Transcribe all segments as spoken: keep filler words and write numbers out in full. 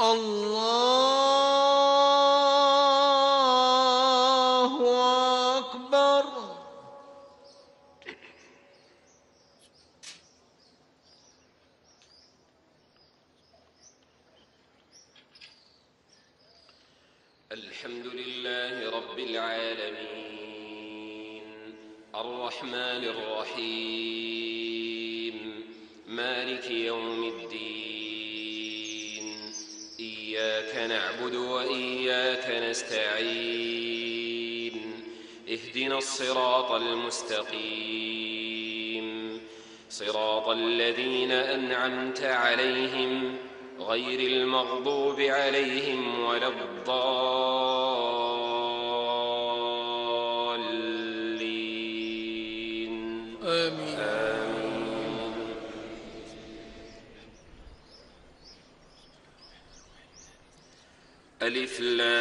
الله أكبر. الحمد لله رب العالمين الرحمن الرحيم مالك يوم الدين إياك نعبد وإياك نستعين اهدنا الصراط المستقيم صراط الذين أنعمت عليهم غير المغضوب عليهم ولا الضالين آمين. آمين. ألف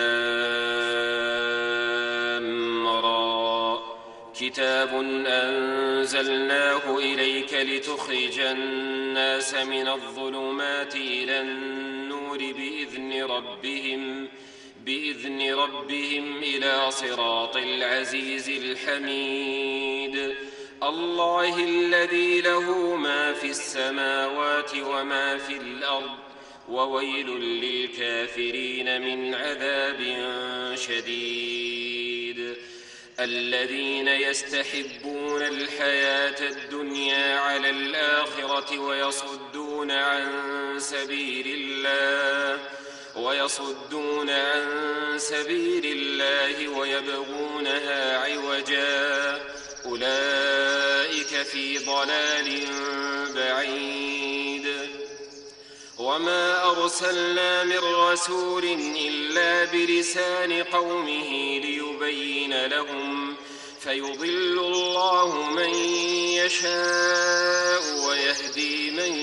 لام را كتاب أنزلناه إليك لتخرج الناس من الظلمات إلى النور بإذن ربهم بإذن ربهم إلى صراط العزيز الحميد الله الذي له ما في السماوات وما في الأرض وويل للكافرين من عذاب شديد الذين يستحبون الحياة الدنيا على الآخرة ويصدون عن سبيل الله ويصدون عن سبيل الله ويبغونها عوجا أولئك في ضلال بعيد وما أرسلنا من رسول إلا بلسان قومه ليبين لهم فيضل الله من يشاء ويهدي من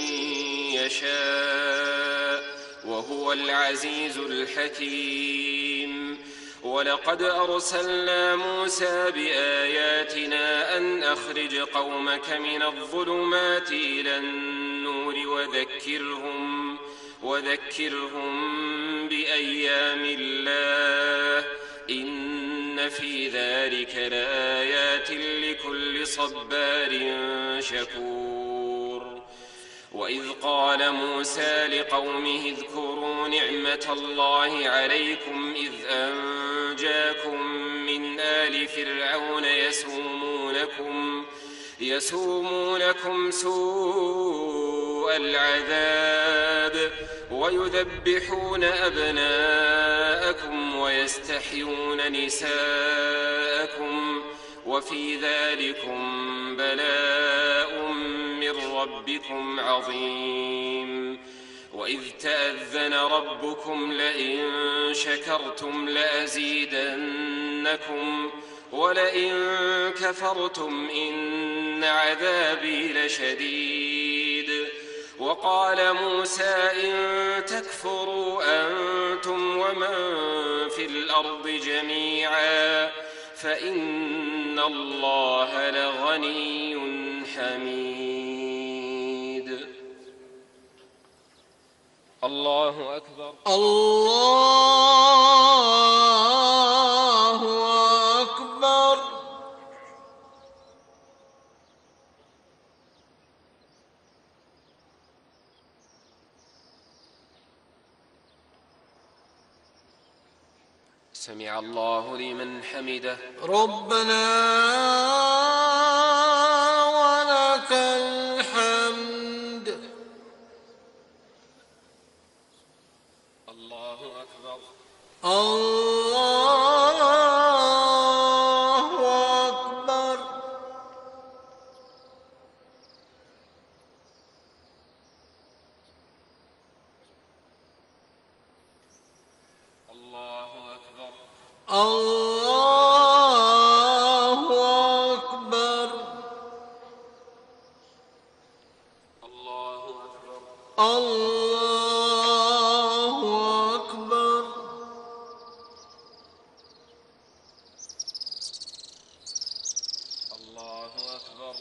يشاء وهو العزيز الحكيم ولقد أرسلنا موسى بآياتنا أن أخرج قومك من الظلمات إلى النور وذكرهم وذكرهم بأيام الله إن في ذلك لآيات لكل صبار شكور وإذ قال موسى لقومه اذكروا نعمة الله عليكم إذ أنجاكم من آل فرعون يسومونكم يسومونكم سوء العذاب ويذبحون أبناءكم ويستحيون نساءكم وفي ذلكم بلاء من ربكم عظيم وإذ تأذن ربكم لئن شكرتم لأزيدنكم ولئن كفرتم إن عذابي لشديد وقال موسى إن تكفروا أنتم ومن في الأرض جميعا فإن الله لغني حميد الله أكبر. الله أكبر. سمع الله لمن حمده ربنا ولك الحمد. الله أكبر. الله أكبر. الله أكبر. الله أكبر. الله أكبر. الله أكبر. الله أكبر.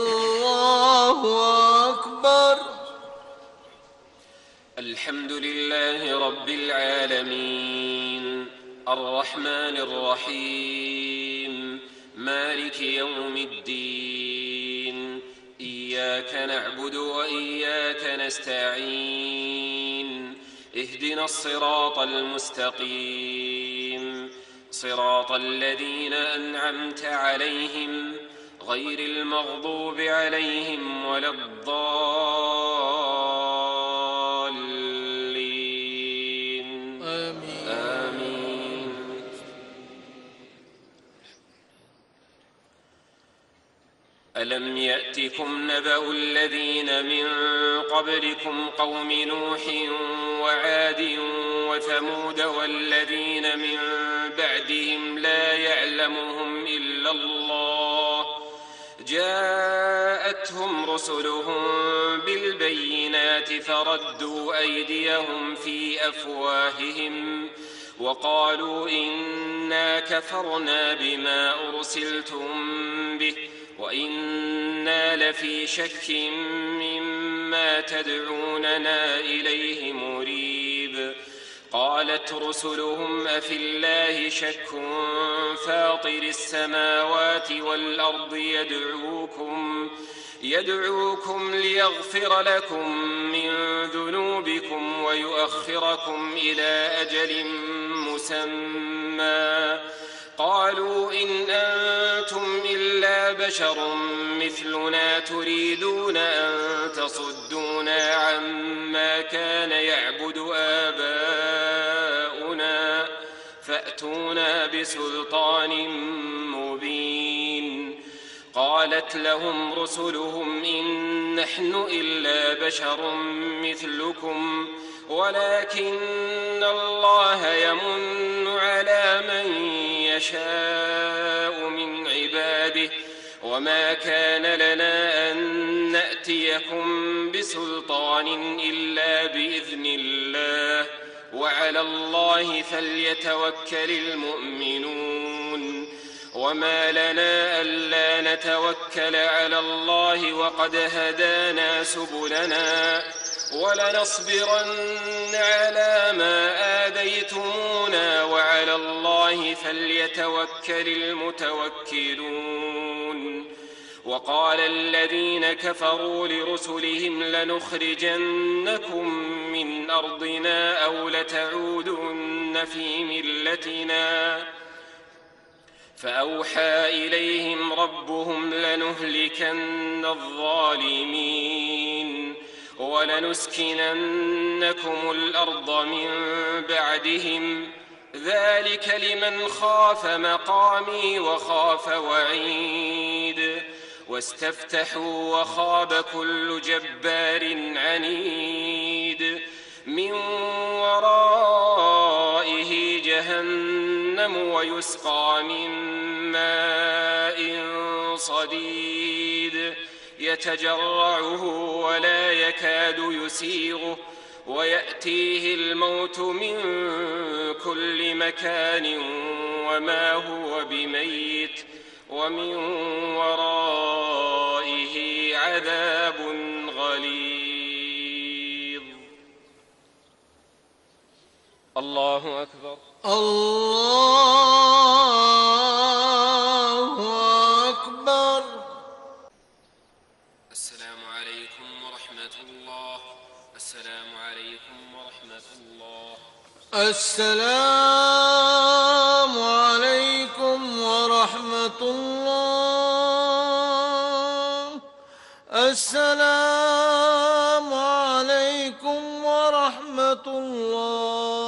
الله أكبر. الحمد لله لله رب العالمين الرحمن الرحيم مالك يوم الدين إياك نعبد وإياك نستعين اهدنا الصراط المستقيم صراط الذين أنعمت عليهم غير المغضوب عليهم ولا الضالين آمين. آمين. ألم يأتكم نبأ الذين من قبلكم قوم نوح وعاد وثمود والذين من بعدهم لا يعلمهم إلا الله جاءتهم رسلهم بالبينات فردوا أيديهم في أفواههم وقالوا إنا كفرنا بما أرسلتم به وإنا لفي شك مما تدعوننا إليه مريب. قالت رسلهم أفي الله شك فاطر السماوات والأرض يدعوكم يدعوكم ليغفر لكم من ذنوبكم ويؤخركم إلى أجل مسمى قالوا إن أنتم إلا بشر مثلنا تريدون أن تصدونا عما كان يعبد آباؤنا فأتونا بسلطان مبين. قالت لهم رسلهم إن نحن إلا بشر مثلكم ولكن الله يمن على من يشاء من عباده وما كان لنا أن نأتيكم بسلطان إلا بإذن الله وعلى الله فليتوكل المؤمنون. وما لنا ألا نتوكل على الله وقد هدانا سبلنا ولنصبرن على ما آذيتمونا وعلى الله فليتوكل المتوكلون. وقال الذين كفروا لرسلهم لنخرجنكم من أرضنا أو لتعودن في ملتنا فأوحى إليهم ربهم لنهلكن الظالمين ولنسكننكم الأرض من بعدهم ذلك لمن خاف مقامي وخاف وعيد. واستفتحوا وخاب كل جبار عنيد من ورائه جهنم ويسقى من ماء صديد يتجرعه ولا يكاد يسيغه ويأتيه الموت من كل مكان وما هو بميت ومن ورائه عذاب غليظ. الله أكبر. الله أكبر. السلام عليكم ورحمة الله. السلام عليكم ورحمة الله. السلام عليكم ورحمة الله. السلام عليكم ورحمة الله.